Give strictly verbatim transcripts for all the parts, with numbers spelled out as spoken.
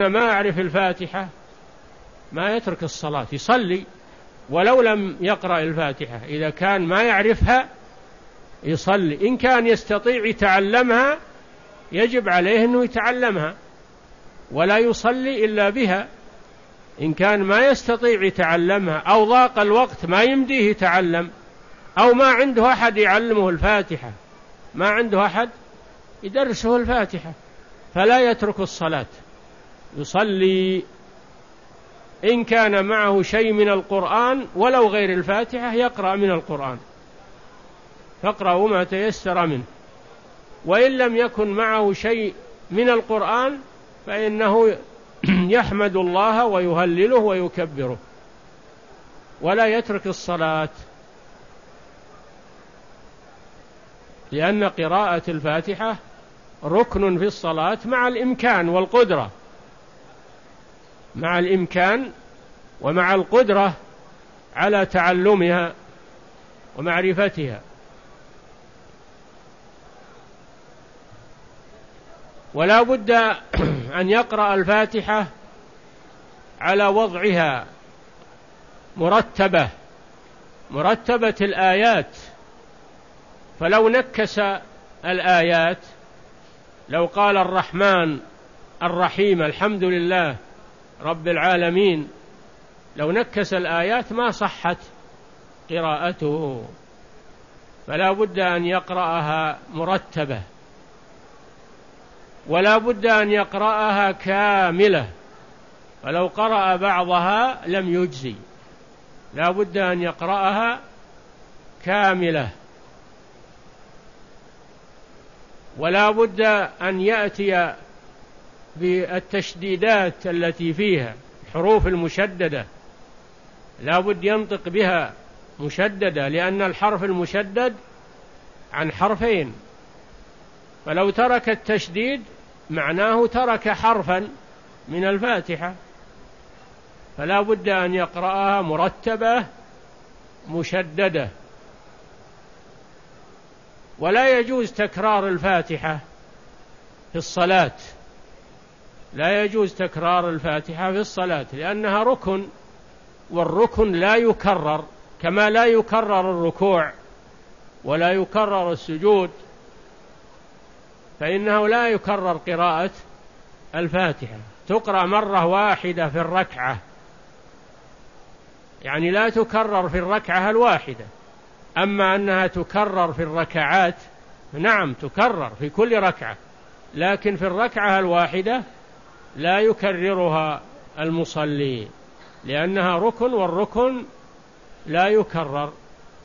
ما يعرف الفاتحة ما يترك الصلاة، يصلي ولو لم يقرأ الفاتحة. إذا كان ما يعرفها يصلي، إن كان يستطيع يتعلمها يجب عليه أنه يتعلمها ولا يصلي إلا بها. إن كان ما يستطيع يتعلمها أو ضاق الوقت ما يمديه يتعلم أو ما عنده أحد يعلمه الفاتحة، ما عنده أحد يدرسه الفاتحة، فلا يترك الصلاة، يصلي. إن كان معه شيء من القرآن ولو غير الفاتحة يقرأ من القرآن، فاقرأوا ما تيسر منه. وإن لم يكن معه شيء من القرآن فإنه يحمد الله ويهلله ويكبره ولا يترك الصلاة، لأن قراءة الفاتحة ركن في الصلاة مع الإمكان والقدرة، مع الإمكان ومع القدرة على تعلمها ومعرفتها. ولا بد أن يقرأ الفاتحة على وضعها مرتبة، مرتبة الآيات. فلو نكس الآيات، لو قال الرحمن الرحيم الحمد لله رب العالمين، لو نكس الآيات ما صحت قراءته، فلا بد أن يقرأها مرتبة، ولا بد أن يقرأها كاملة، فلو قرأ بعضها لم يجزي، لا بد أن يقرأها كاملة. ولا بد أن يأتي بالتشديدات التي فيها الحروف المشددة، لا بد ينطق بها مشددة، لأن الحرف المشدد عن حرفين، فلو ترك التشديد معناه ترك حرفا من الفاتحة، فلا بد أن يقرأها مرتبة مشددة. ولا يجوز تكرار الفاتحة في الصلاة، لا يجوز تكرار الفاتحة في الصلاة، لأنها ركن، والركن لا يكرر، كما لا يكرر الركوع ولا يكرر السجود، فإنه لا يكرر قراءة الفاتحة، تقرأ مرة واحدة في الركعة، يعني لا تكرر في الركعة الواحدة. أما أنها تكرر في الركعات نعم تكرر في كل ركعة، لكن في الركعة الواحدة لا يكررها المصلي، لأنها ركن، والركن لا يكرر.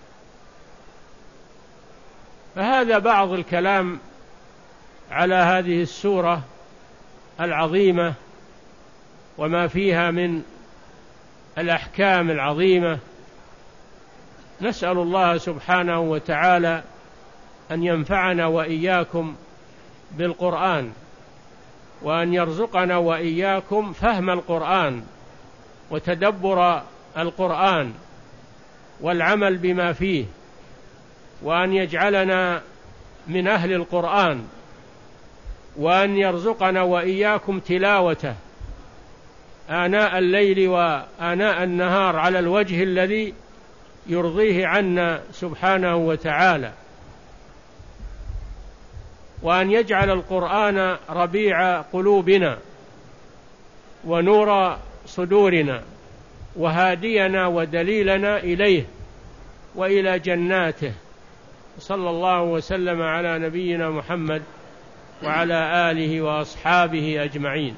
فهذا بعض الكلام على هذه السورة العظيمة وما فيها من الأحكام العظيمة. نسأل الله سبحانه وتعالى أن ينفعنا وإياكم بالقرآن، وأن يرزقنا وإياكم فهم القرآن وتدبر القرآن والعمل بما فيه، وأن يجعلنا من أهل القرآن، وأن يرزقنا وإياكم تلاوته آناء الليل وآناء النهار على الوجه الذي يرضيه عنا سبحانه وتعالى، وأن يجعل القرآن ربيع قلوبنا ونور صدورنا وهادينا ودليلنا إليه وإلى جناته. صلى الله وسلم على نبينا محمد وعلى آله وأصحابه أجمعين.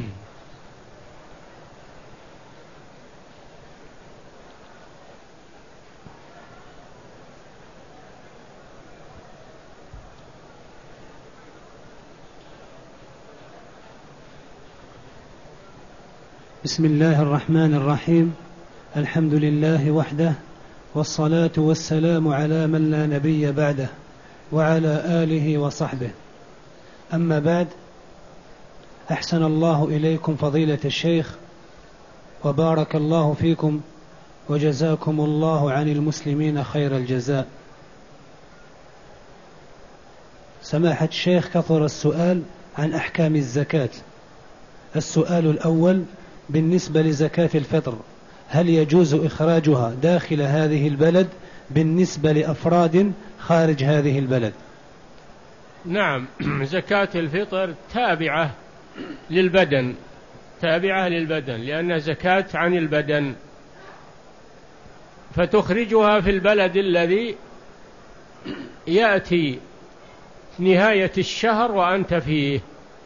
بسم الله الرحمن الرحيم. الحمد لله وحده، والصلاة والسلام على من لا نبي بعده، وعلى آله وصحبه. أما بعد، أحسن الله إليكم فضيلة الشيخ، وبارك الله فيكم، وجزاكم الله عن المسلمين خير الجزاء. سماحة الشيخ، كثر السؤال عن أحكام الزكاة، السؤال الأول بالنسبة لزكاة الفطر، هل يجوز إخراجها داخل هذه البلد بالنسبة لأفراد خارج هذه البلد؟ نعم، زكاة الفطر تابعة للبدن، تابعة للبدن لأنها زكاة عن البدن، فتخرجها في البلد الذي يأتي نهاية الشهر وأنت فيه،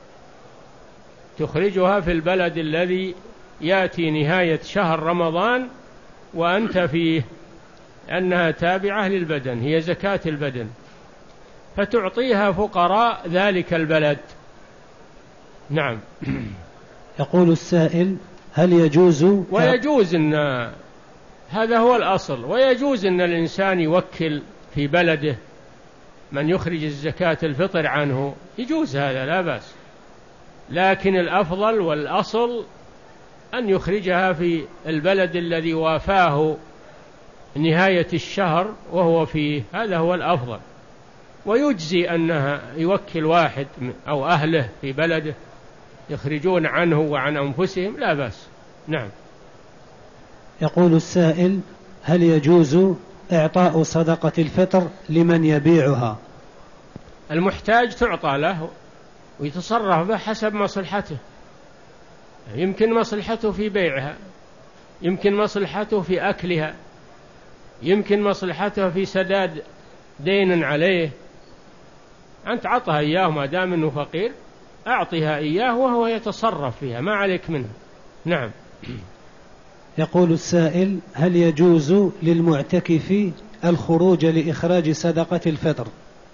تخرجها في البلد الذي يأتي نهاية شهر رمضان وأنت فيه، أنها تابعة للبدن، هي زكاة البدن، فتعطيها فقراء ذلك البلد. نعم. يقول السائل هل يجوز، ويجوز أن هذا هو الأصل، ويجوز أن الإنسان يوكل في بلده من يخرج الزكاة الفطر عنه، يجوز هذا لا بأس، لكن الأفضل والأصل أن يخرجها في البلد الذي وافاه نهاية الشهر وهو فيه، هذا هو الأفضل. ويجزي أنها يوكل واحد أو أهله في بلده يخرجون عنه وعن أنفسهم، لا بأس. نعم. يقول السائل هل يجوز إعطاء صدقة الفطر لمن يبيعها؟ المحتاج تعطى له ويتصرف به حسب مصلحته، يمكن مصلحته في بيعها، يمكن مصلحته في أكلها، يمكن مصلحته في سداد دين عليه، أنت عطها إياه ما دام أنه فقير، أعطيها إياه وهو يتصرف فيها، ما عليك منه. نعم. يقول السائل هل يجوز للمعتكف الخروج لإخراج صدقة الفطر؟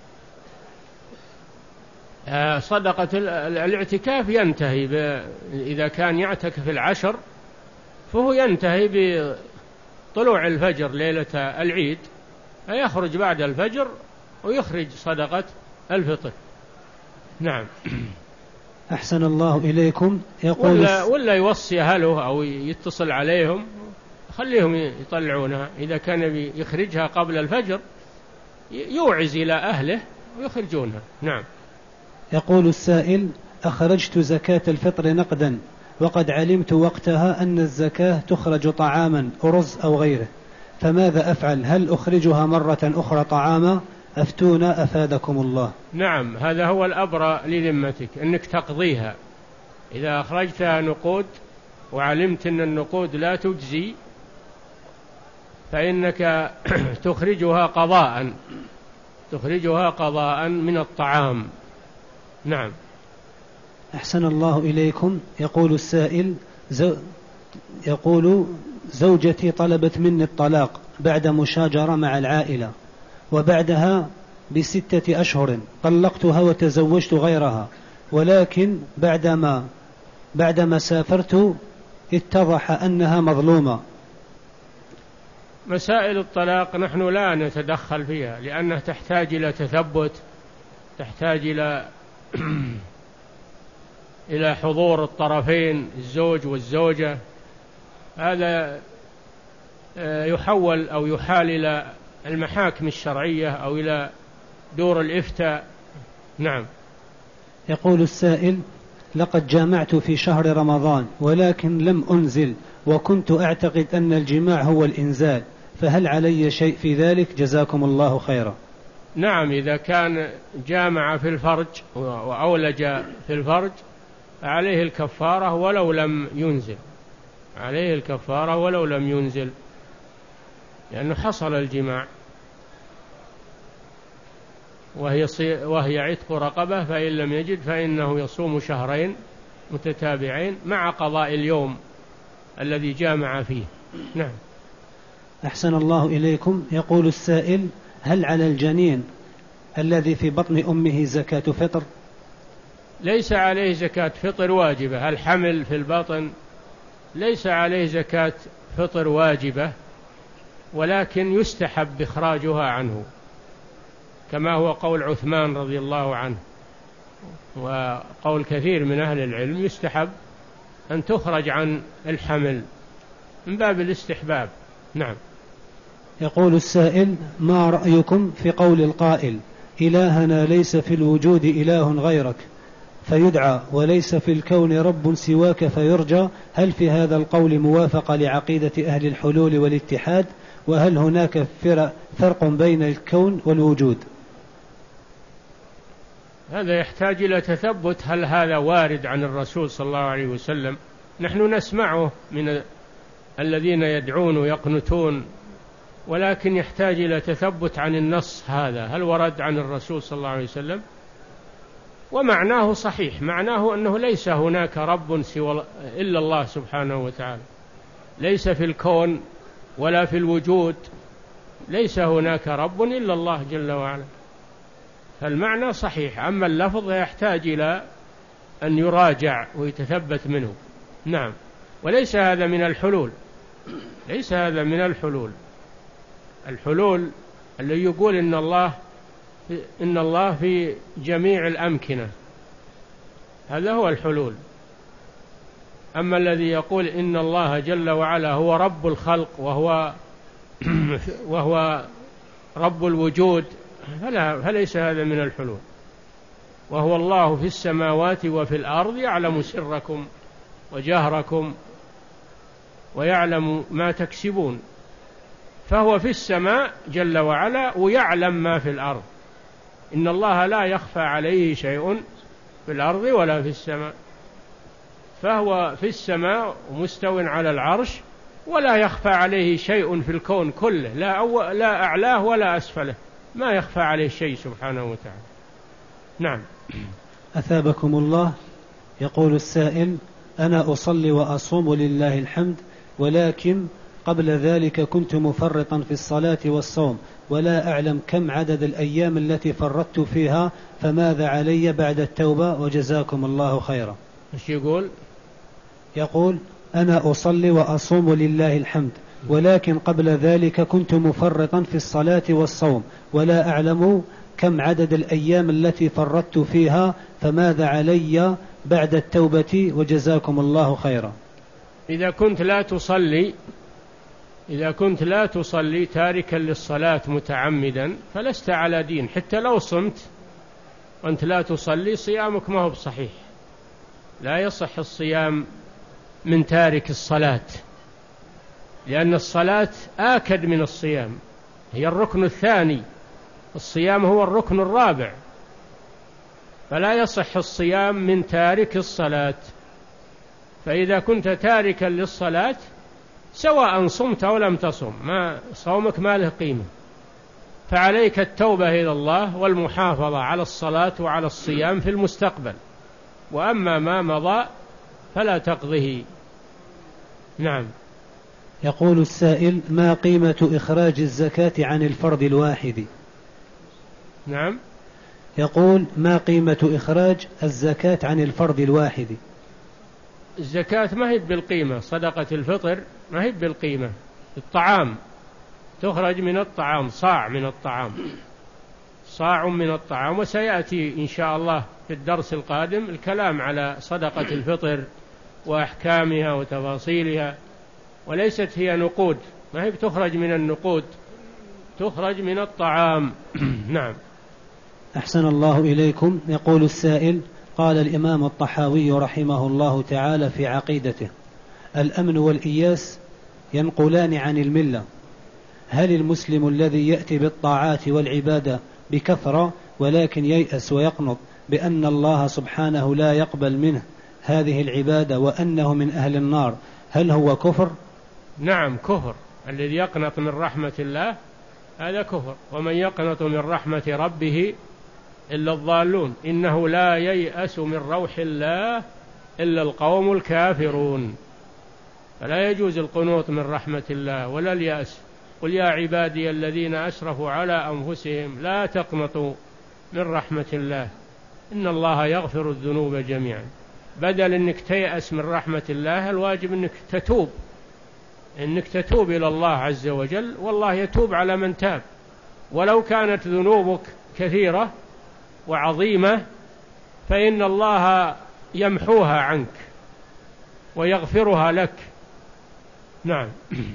صدقة الاعتكاف ينتهي ب... إذا كان يعتكف العشر فهو ينتهي بطلوع الفجر ليلة العيد، فيخرج بعد الفجر ويخرج صدقة الفطر. نعم. أحسن الله إليكم. يقول ولا, ولا يوصي أهله أو يتصل عليهم خليهم يطلعونها، إذا كان يخرجها قبل الفجر يوعز إلى أهله ويخرجونها. نعم. يقول السائل أخرجت زكاة الفطر نقدا وقد علمت وقتها أن الزكاة تخرج طعاما أرز أو غيره، فماذا أفعل؟ هل أخرجها مرة أخرى طعاما؟ أفتونا أفادكم الله. نعم، هذا هو الأبرى لذمتك، أنك تقضيها. إذا أخرجتها نقود وعلمت أن النقود لا تجزي فإنك تخرجها قضاء، تخرجها قضاء من الطعام. نعم. أحسن الله إليكم. يقول السائل زو يقول زوجتي طلبت مني الطلاق بعد مشاجرة مع العائلة، وبعدها بستة أشهر طلقتها وتزوجت غيرها، ولكن بعدما بعدما سافرت اتضح أنها مظلومة. مسائل الطلاق نحن لا نتدخل فيها، لأنها تحتاج إلى تثبت، تحتاج إلى إلى حضور الطرفين الزوج والزوجة، هذا يحول أو يحال إلى المحاكم الشرعية أو إلى دور الإفتاء. نعم. يقول السائل لقد جامعت في شهر رمضان ولكن لم أنزل، وكنت أعتقد أن الجماع هو الإنزال، فهل علي شيء في ذلك؟ جزاكم الله خيرا. نعم، إذا كان جامع في الفرج وأولج في الفرج عليه الكفارة ولو لم ينزل، عليه الكفارة ولو لم ينزل، لأنه حصل الجماع، وهي وهي عتق رقبة، فإن لم يجد فإنه يصوم شهرين متتابعين مع قضاء اليوم الذي جامع فيه. نعم. أحسن الله إليكم. يقول السائل هل على الجنين الذي في بطن أمه زكاة فطر؟ ليس عليه زكاة فطر واجبة، الحمل في البطن ليس عليه زكاة فطر واجبة، ولكن يستحب إخراجها عنه، كما هو قول عثمان رضي الله عنه وقول كثير من أهل العلم، يستحب أن تخرج عن الحمل من باب الاستحباب. نعم. يقول السائل ما رأيكم في قول القائل إلهنا ليس في الوجود إله غيرك، فيدعى وليس في الكون رب سواك فيرجى، هل في هذا القول موافقة لعقيدة أهل الحلول والاتحاد؟ وهل هناك فرق بين الكون والوجود؟ هذا يحتاج إلى تثبت، هل هذا وارد عن الرسول صلى الله عليه وسلم؟ نحن نسمعه من الذين يدعون ويقنتون، ولكن يحتاج إلى تثبت عن النص هذا، هل ورد عن الرسول صلى الله عليه وسلم؟ ومعناه صحيح، معناه أنه ليس هناك رب سوى إلا الله سبحانه وتعالى، ليس في الكون ولا في الوجود، ليس هناك رب إلا الله جل وعلا، فالمعنى صحيح. أما اللفظ يحتاج إلى أن يراجع ويتثبت منه. نعم. وليس هذا من الحلول، ليس هذا من الحلول. الحلول اللي يقول إن الله إن الله في جميع الأمكنة، هذا هو الحلول. أما الذي يقول إن الله جل وعلا هو رب الخلق وهو وهو رب الوجود، فلا فليس هذا من الحلول. وهو الله في السماوات وفي الأرض يعلم سركم وجهركم ويعلم ما تكسبون، فهو في السماء جل وعلا ويعلم ما في الأرض. إن الله لا يخفى عليه شيء في الأرض ولا في السماء، فهو في السماء مستو على العرش ولا يخفى عليه شيء في الكون كله، لا, أو لا أعلاه ولا أسفله، ما يخفى عليه شيء سبحانه وتعالى. نعم. أثابكم الله. يقول السائل: أنا أصلي وأصوم لله الحمد، ولكن قبل ذلك كنت مفرطا في الصلاة والصوم، ولا أعلم كم عدد الأيام التي فرطت فيها، فماذا علي بعد التوبة؟ وجزاكم الله خيرا. ايش يقول؟ يقول: أنا أصلي وأصوم لله الحمد، ولكن قبل ذلك كنت مفرطا في الصلاة والصوم، ولا أعلم كم عدد الأيام التي فرطت فيها، فماذا علي بعد التوبة؟ وجزاكم الله خيرا. إذا كنت لا تصلي إذا كنت لا تصلي تاركا للصلاة متعمدا فلست على دين، حتى لو صمت وأنت لا تصلي صيامك ما هو بصحيح، لا يصح الصيام من تارك الصلاة، لأن الصلاة آكد من الصيام، هي الركن الثاني، الصيام هو الركن الرابع، فلا يصح الصيام من تارك الصلاة. فإذا كنت تاركا للصلاة سواء صمت أو لم تصم، ما صومك ما له قيمة، فعليك التوبة إلى الله والمحافظة على الصلاة وعلى الصيام في المستقبل، وأما ما مضى فلا تقضه. نعم. يقول السائل: ما قيمة إخراج الزكاة عن الفرد الواحد؟ نعم. يقول: ما قيمة إخراج الزكاة عن الفرد الواحد؟ الزكاة ما هي بالقيمة، صدقة الفطر ما هي بالقيمة، الطعام تخرج من الطعام، صاع من الطعام، صاع من الطعام. وسيأتي إن شاء الله في الدرس القادم الكلام على صدقة الفطر وأحكامها وتفاصيلها، وليست هي نقود، ما هي بتخرج من النقود، تخرج من الطعام. نعم. أحسن الله إليكم. يقول السائل: قال الإمام الطحاوي رحمه الله تعالى في عقيدته: الأمن والإياس ينقلان عن الملة، هل المسلم الذي يأتي بالطاعات والعبادة بكثرة ولكن ييأس ويقنط بأن الله سبحانه لا يقبل منه هذه العبادة وأنه من أهل النار، هل هو كفر؟ نعم كفر. الذي يقنط من رحمة الله هذا كفر، ومن يقنط من رحمة ربه إلا الضالون، إنه لا ييأس من روح الله إلا القوم الكافرون. فلا يجوز القنوط من رحمة الله ولا اليأس. قل يا عبادي الذين أسرفوا على أنفسهم لا تقنطوا من رحمة الله إن الله يغفر الذنوب جميعا. بدل أنك تيأس من رحمة الله الواجب أنك تتوب، أنك تتوب إلى الله عز وجل، والله يتوب على من تاب، ولو كانت ذنوبك كثيرة وعظيمة فإن الله يمحوها عنك ويغفرها لك. نعم.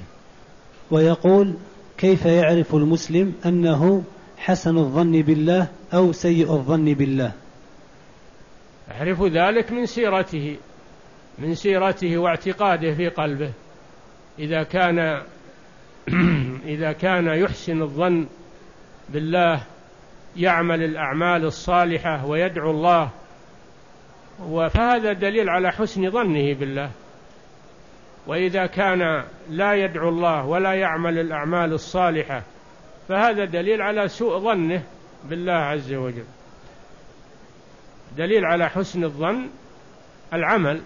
ويقول: كيف يعرف المسلم أنه حسن الظن بالله أو سيء الظن بالله؟ يعرف ذلك من سيرته من سيرته واعتقاده في قلبه. إذا كان إذا كان يحسن الظن بالله، يعمل الأعمال الصالحة ويدعو الله، فهذا دليل على حسن ظنه بالله. وإذا كان لا يدعو الله ولا يعمل الأعمال الصالحة فهذا دليل على سوء ظنه بالله عز وجل. دليل على حسن الظن العمل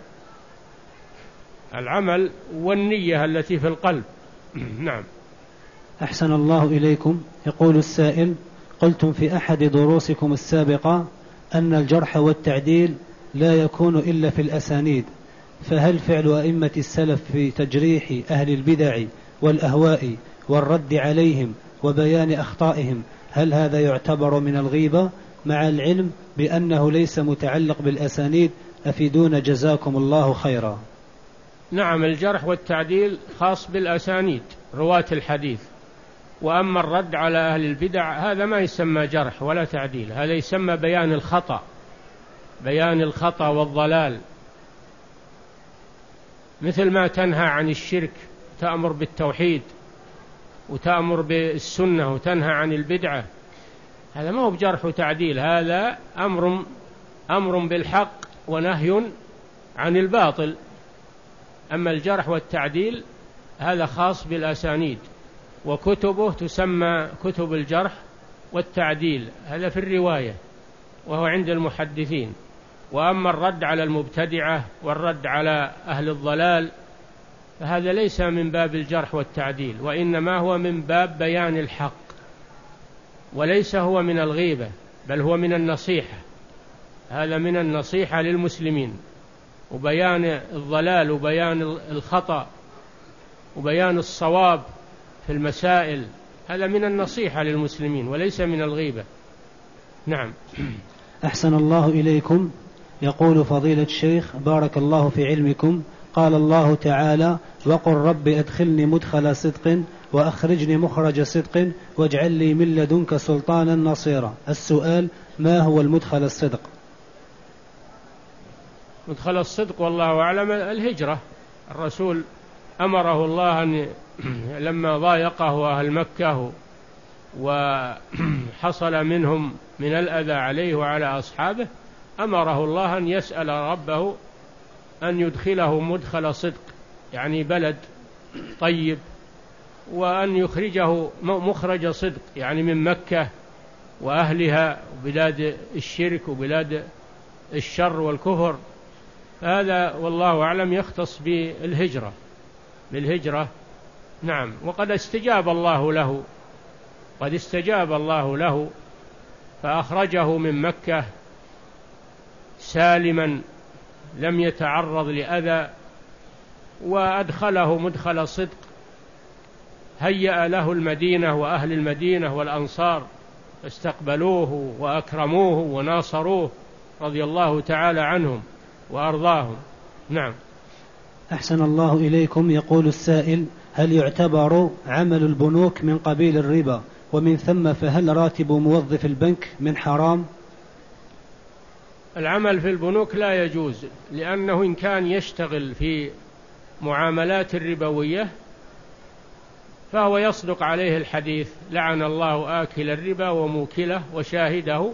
العمل والنية التي في القلب. نعم. أحسن الله إليكم. يقول السائل: قلتم في أحد دروسكم السابقة أن الجرح والتعديل لا يكون إلا في الأسانيد، فهل فعل أئمة السلف في تجريح أهل البدع والأهواء والرد عليهم وبيان أخطائهم هل هذا يعتبر من الغيبة، مع العلم بأنه ليس متعلق بالأسانيد؟ أفيدون جزاكم الله خيرا. نعم، الجرح والتعديل خاص بالأسانيد رواة الحديث، وأما الرد على أهل البدع هذا ما يسمى جرح ولا تعديل، هذا يسمى بيان الخطأ بيان الخطأ والضلال. مثل ما تنهى عن الشرك، تأمر بالتوحيد وتأمر بالسنة وتنهى عن البدعة، هذا ما هو بجرح وتعديل، هذا أمر أمر بالحق ونهي عن الباطل. أما الجرح والتعديل هذا خاص بالأسانيد، وكتبه تسمى كتب الجرح والتعديل، هذا في الرواية وهو عند المحدثين. وأما الرد على المبتدعة والرد على أهل الضلال فهذا ليس من باب الجرح والتعديل، وإنما هو من باب بيان الحق، وليس هو من الغيبة، بل هو من النصيحة. هذا من النصيحة للمسلمين، وبيان الضلال وبيان الخطأ وبيان الصواب في المسائل، هذا من النصيحة للمسلمين وليس من الغيبة. نعم. أحسن الله إليكم. يقول فضيلة الشيخ: بارك الله في علمكم. قال الله تعالى: وقل رب أدخلني مدخل صدق وأخرجني مخرج صدق واجعل لي من لدنك سلطانا نصيرا. السؤال: ما هو المدخل الصدق؟ مدخل الصدق والله أعلم الهجرة. الرسول أمره الله أن لما ضايقه أهل مكة وحصل منهم من الأذى عليه وعلى أصحابه، أمره الله أن يسأل ربه أن يدخله مدخل صدق، يعني بلد طيب، وأن يخرجه مخرج صدق، يعني من مكة وأهلها وبلاد الشرك وبلاد الشر والكفر. هذا والله أعلم يختص بالهجرة بالهجرة نعم. وقد استجاب الله له قد استجاب الله له فأخرجه من مكة سالما لم يتعرض لأذى، وأدخله مدخل صدق، هيأ له المدينة وأهل المدينة والأنصار استقبلوه وأكرموه وناصروه رضي الله تعالى عنهم وأرضاهم. نعم. أحسن الله إليكم. يقول السائل: هل يعتبر عمل البنوك من قبيل الربا، ومن ثم فهل راتب موظف البنك من حرام؟ العمل في البنوك لا يجوز، لأنه إن كان يشتغل في معاملات الربوية فهو يصدق عليه الحديث: لعن الله آكل الربا وموكله وشاهده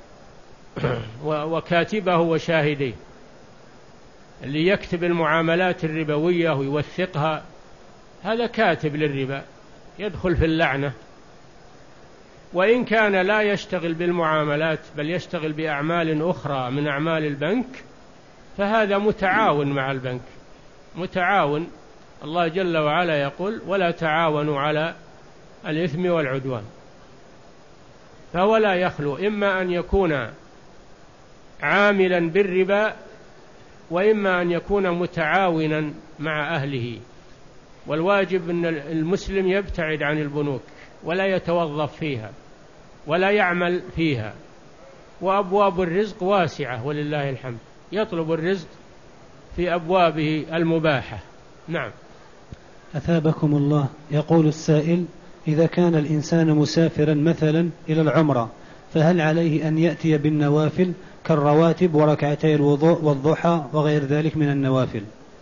وكاتبه وشاهديه. اللي يكتب المعاملات الربوية ويوثقها هذا كاتب للربا، يدخل في اللعنة. وإن كان لا يشتغل بالمعاملات بل يشتغل بأعمال أخرى من أعمال البنك فهذا متعاون مع البنك، متعاون. الله جل وعلا يقول: ولا تعاونوا على الإثم والعدوان. فهو لا يخلو إما أن يكون عاملا بالربا، وإما أن يكون متعاونا مع أهله. والواجب أن المسلم يبتعد عن البنوك ولا يتوظف فيها ولا يعمل فيها. وأبواب الرزق واسعة ولله الحمد، يطلب الرزق في أبوابه المباحة. نعم. أثابكم الله. يقول السائل: إذا كان الإنسان مسافرا مثلا إلى العمرة فهل عليه أن يأتي بالنوافل كالرواتب وركعتي الوضوء والضحى وغير ذلك من النوافل؟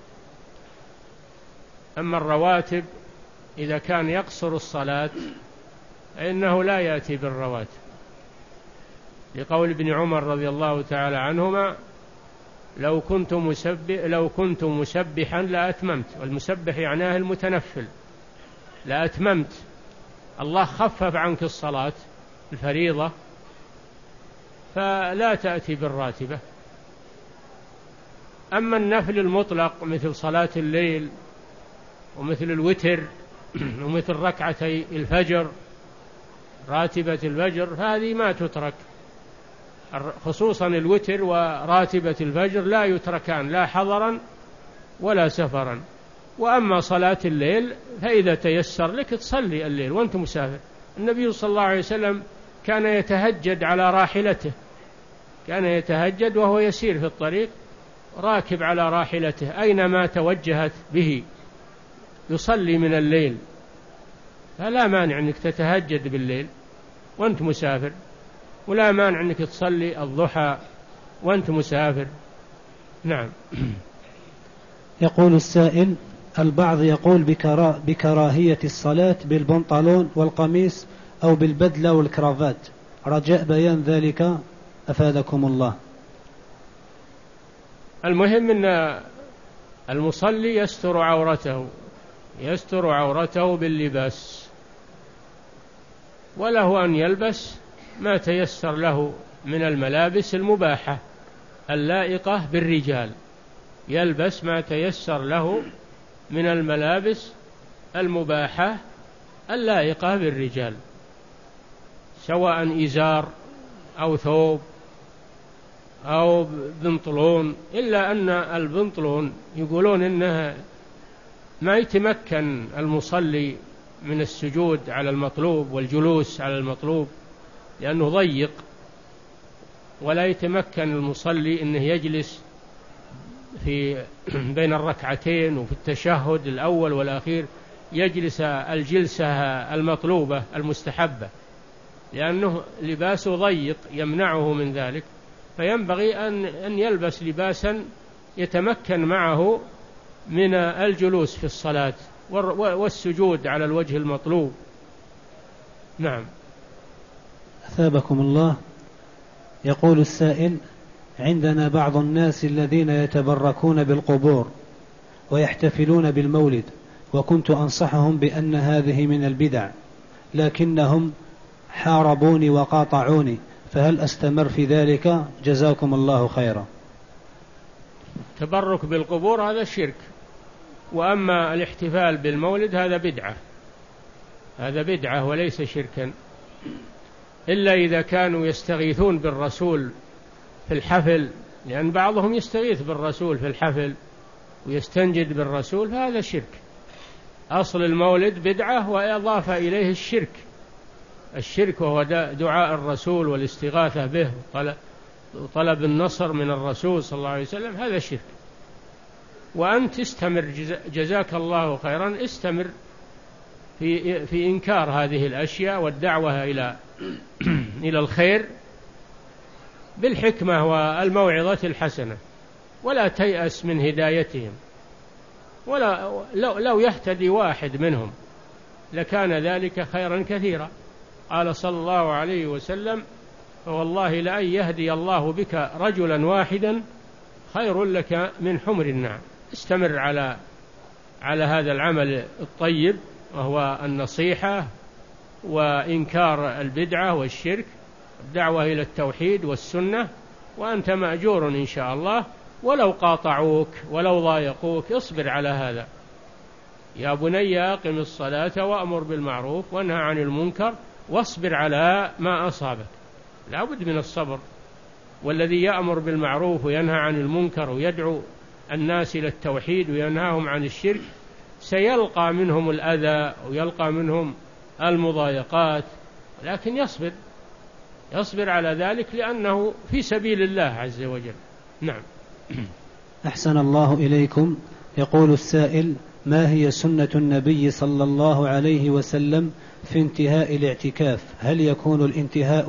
أما الرواتب إذا كان يقصر الصلاة فإنه لا يأتي بالرواتب، لقول ابن عمر رضي الله تعالى عنهما: لو كنت مسبح لو كنت مسبحا لأتممت، والمسبح يعناه المتنفل، لأتممت. الله خفف عنك الصلاة الفريضة فلا تأتي بالراتبة. أما النفل المطلق مثل صلاة الليل ومثل الوتر ومثل ركعتي الفجر راتبة الفجر فهذه ما تترك، خصوصا الوتر وراتبة الفجر لا يتركان لا حضرا ولا سفرا. وأما صلاة الليل فإذا تيسر لك تصلي الليل وأنت مسافر. النبي صلى الله عليه وسلم كان يتهجد على راحلته، كان يتهجد وهو يسير في الطريق راكب على راحلته أينما توجهت به يصلي من الليل، فلا مانع أنك تتهجد بالليل وأنت مسافر، ولا مانع أنك تصلي الضحى وأنت مسافر. نعم. يقول السائل: البعض يقول بكرا بكراهية الصلاة بالبنطلون والقميص أو بالبدلة والكرافات، رجاء بيان ذلك أفادكم الله. المهم أن المصلي يستر عورته يستر عورته باللباس، وله أن يلبس ما تيسر له من الملابس المباحة اللائقة بالرجال، يلبس ما تيسر له من الملابس المباحة اللائقة بالرجال، سواء إزار أو ثوب أو بنطلون، إلا أن البنطلون يقولون إنها ما يتمكن المصلي من السجود على المطلوب والجلوس على المطلوب لأنه ضيق، ولا يتمكن المصلي أنه يجلس في بين الركعتين وفي التشهد الأول والأخير يجلس الجلسة المطلوبة المستحبة، لأنه لباسه ضيق يمنعه من ذلك، فينبغي أن أن يلبس لباسا يتمكن معه من الجلوس في الصلاة والسجود على الوجه المطلوب. نعم. أثابكم الله. يقول السائل: عندنا بعض الناس الذين يتبركون بالقبور ويحتفلون بالمولد، وكنت أنصحهم بأن هذه من البدع، لكنهم حاربوني وقاطعوني، فهل أستمر في ذلك؟ جزاكم الله خيرا. تبرك بالقبور هذا شرك، وأما الاحتفال بالمولد هذا بدعة، هذا بدعة وليس شركا، إلا إذا كانوا يستغيثون بالرسول في الحفل، لأن بعضهم يستغيث بالرسول في الحفل ويستنجد بالرسول، فهذا شرك. أصل المولد بدعة وأضاف إليه الشرك، الشرك وهو دعاء الرسول والاستغاثة به وطلب النصر من الرسول صلى الله عليه وسلم، هذا شرك. وأنت استمر جزاك الله خيرا، استمر في في إنكار هذه الأشياء والدعوة إلى إلى الخير بالحكمة والموعظة الحسنة، ولا تيأس من هدايتهم، ولا لو, لو يهتدي واحد منهم لكان ذلك خيرا كثيرا. قال صلى الله عليه وسلم: فوالله لأن يهدي الله بك رجلا واحدا خير لك من حمر النعم. استمر على على هذا العمل الطيب، وهو النصيحة وإنكار البدعة والشرك، الدعوة إلى التوحيد والسنة، وأنت مأجور إن شاء الله، ولو قاطعوك ولو ضايقوك اصبر على هذا. يا بني أقم الصلاة وأمر بالمعروف وانهى عن المنكر واصبر على ما أصابك. لا بد من الصبر، والذي يأمر بالمعروف وينهى عن المنكر ويدعو الناس إلى التوحيد وينهاهم عن الشرك سيلقى منهم الأذى ويلقى منهم المضايقات، لكن يصبر يصبر على ذلك لأنه في سبيل الله عز وجل. نعم. أحسن الله إليكم. يقول السائل: ما هي سنة النبي صلى الله عليه وسلم في انتهاء الاعتكاف؟ هل يكون الانتهاء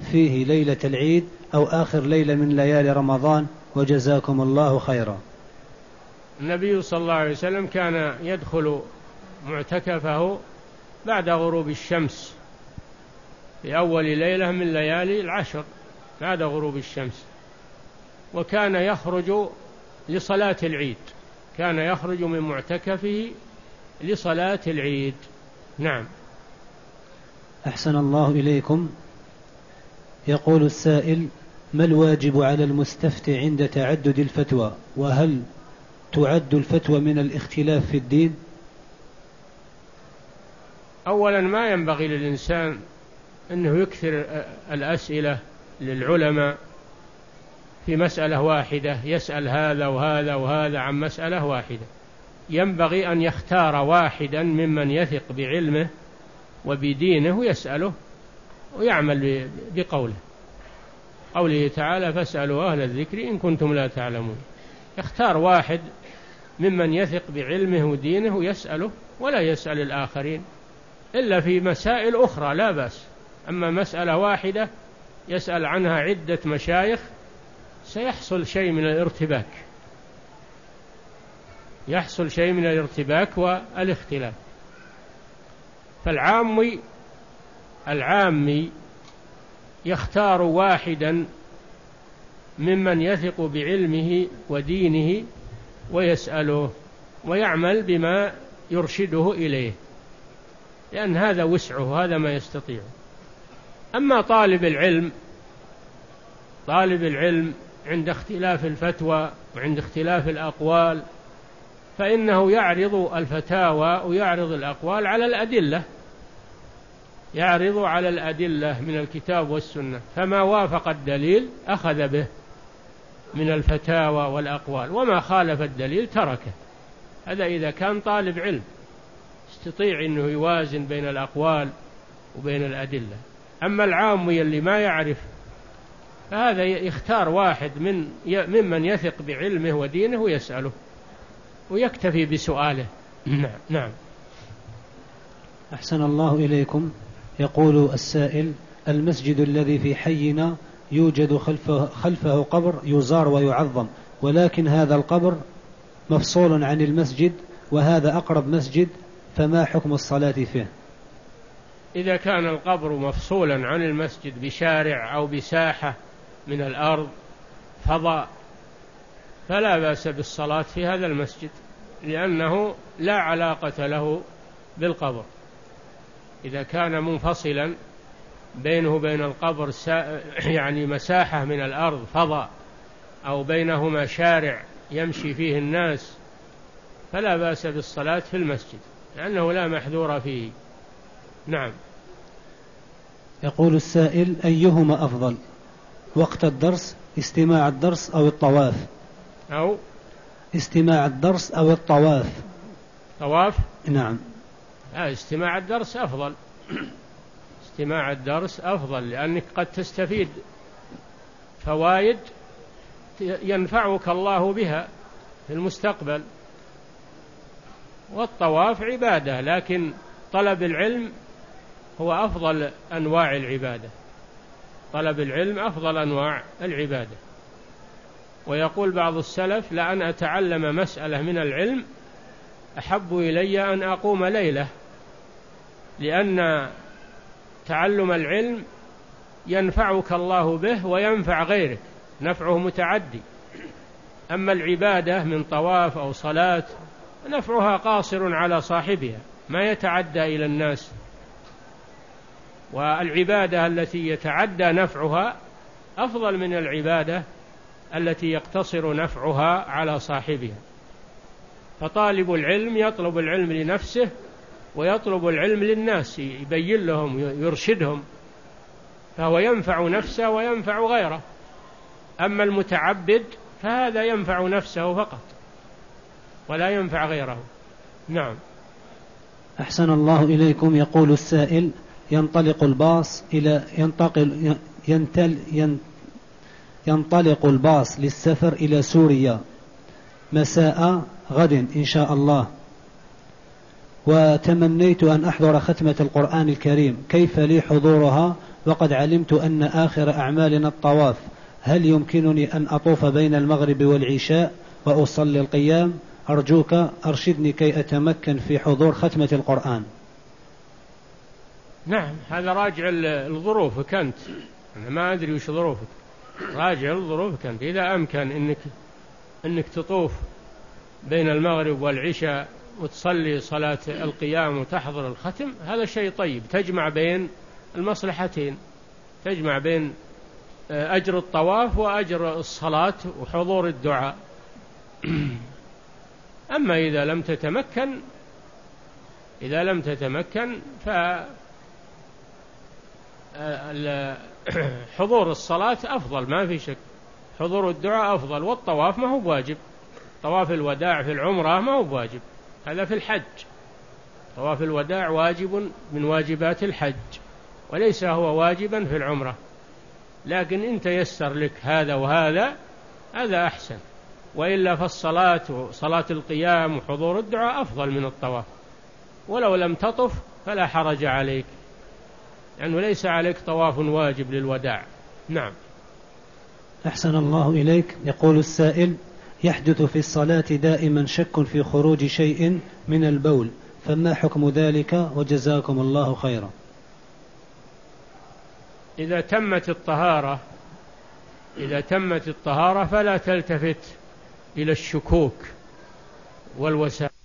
فيه ليلة العيد أو آخر ليلة من ليالي رمضان، وجزاكم الله خيرا. النبي صلى الله عليه وسلم كان يدخل معتكفه بعد غروب الشمس في أول ليلة من ليالي العشر بعد غروب الشمس، وكان يخرج لصلاة العيد، كان يخرج من معتكفه لصلاة العيد. نعم. أحسن الله إليكم. يقول السائل: ما الواجب على المستفتي عند تعدد الفتوى؟ وهل تعد الفتوى من الاختلاف في الدين؟ أولا ما ينبغي للإنسان أنه يكثر الأسئلة للعلماء في مسألة واحدة، يسأل هذا وهذا وهذا عن مسألة واحدة. ينبغي أن يختار واحدا ممن يثق بعلمه وبدينه يسأله ويعمل بقوله. قوله تعالى: فاسألوا أهل الذكر إن كنتم لا تعلمون. يختار واحد ممن يثق بعلمه ودينه يسأله ولا يسأل الآخرين إلا في مسائل أخرى لا بأس. أما مسألة واحدة يسأل عنها عدة مشايخ سيحصل شيء من الارتباك، يحصل شيء من الارتباك والاختلاف. فالعامي العامي يختار واحدا ممن يثق بعلمه ودينه ويسأله ويعمل بما يرشده إليه، لأن هذا وسعه، هذا ما يستطيع. أما طالب العلم طالب العلم عند اختلاف الفتوى وعند اختلاف الأقوال فإنه يعرض الفتاوى ويعرض الأقوال على الأدلة، يعرض على الأدلة من الكتاب والسنة، فما وافق الدليل أخذ به من الفتاوى والأقوال، وما خالف الدليل تركه. هذا إذا كان طالب علم يستطيع أنه يوازن بين الأقوال وبين الأدلة. أما العامي اللي ما يعرف فهذا يختار واحد من ممن يثق بعلمه ودينه ويسأله ويكتفي بسؤاله. نعم. أحسن الله إليكم. يقول السائل: المسجد الذي في حينا يوجد خلفه, خلفه قبر يزار ويعظم، ولكن هذا القبر مفصول عن المسجد وهذا أقرب مسجد، فما حكم الصلاة فيه؟ إذا كان القبر مفصولا عن المسجد بشارع أو بساحة من الأرض فضاء فلا بأس بالصلاة في هذا المسجد، لأنه لا علاقة له بالقبر. إذا كان منفصلا بينه وبين القبر يعني مساحة من الأرض فضاء أو بينهما شارع يمشي فيه الناس فلا بأس بالصلاة في المسجد، لأنه لا محذور فيه. نعم. يقول السائل: أيهما أفضل وقت الدرس، استماع الدرس أو الطواف؟ أو استماع الدرس أو الطواف؟ طواف؟ نعم. آه استماع الدرس أفضل. استماع الدرس أفضل لأنك قد تستفيد فوائد ينفعك الله بها في المستقبل. والطواف عبادة، لكن طلب العلم هو أفضل أنواع العبادة. طلب العلم أفضل أنواع العبادة. ويقول بعض السلف: لأن أتعلم مسألة من العلم أحب إلي أن أقوم ليلة، لأن تعلم العلم ينفعك الله به وينفع غيرك، نفعه متعدي. أما العبادة من طواف أو صلاة نفعها قاصر على صاحبها، ما يتعدى إلى الناس. والعبادة التي يتعدى نفعها أفضل من العبادة التي يقتصر نفعها على صاحبها. فطالب العلم يطلب العلم لنفسه ويطلب العلم للناس، يبين لهم يرشدهم، فهو ينفع نفسه وينفع غيره. أما المتعبد فهذا ينفع نفسه فقط ولا ينفع غيره. نعم. أحسن الله إليكم. يقول السائل: ينطلق الباص إلى ينتقل ينتل ينطلق الباص للسفر إلى سوريا مساء غد إن شاء الله، وتمنيت أن أحضر ختمة القرآن الكريم، كيف لي حضورها وقد علمت أن آخر أعمالنا الطواف، هل يمكنني أن أطوف بين المغرب والعشاء وأصلي القيام؟ أرجوك أرشدني كي أتمكن في حضور ختمة القرآن. نعم، هذا راجع لظروفك أنت، أنا ما أدري وش ظروفك، راجع لظروفك أنت. إذا أمكن إنك إنك تطوف بين المغرب والعشاء وتصلي صلاة القيام وتحضر الختم، هذا شيء طيب، تجمع بين المصلحتين، تجمع بين أجر الطواف وأجر الصلاة وحضور الدعاء. أما إذا لم تتمكن إذا لم تتمكن فحضور الصلاة أفضل، ما في شك، حضور الدعاء أفضل، والطواف ما هو بواجب، طواف الوداع في العمرة ما هو بواجب، هذا في الحج، طواف الوداع واجب من واجبات الحج وليس هو واجبا في العمرة، لكن إن تيسر لك هذا وهذا هذا أحسن، وإلا فالصلاة وصلاة القيام وحضور الدعاء أفضل من الطواف، ولو لم تطف فلا حرج عليك، لأنه يعني ليس عليك طواف واجب للوداع. نعم. أحسن الله إليك. يقول السائل: يحدث في الصلاة دائما شك في خروج شيء من البول، فما حكم ذلك؟ وجزاكم الله خيرا. إذا تمت الطهارة إذا تمت الطهارة فلا تلتفت إلى الشكوك والوسائل.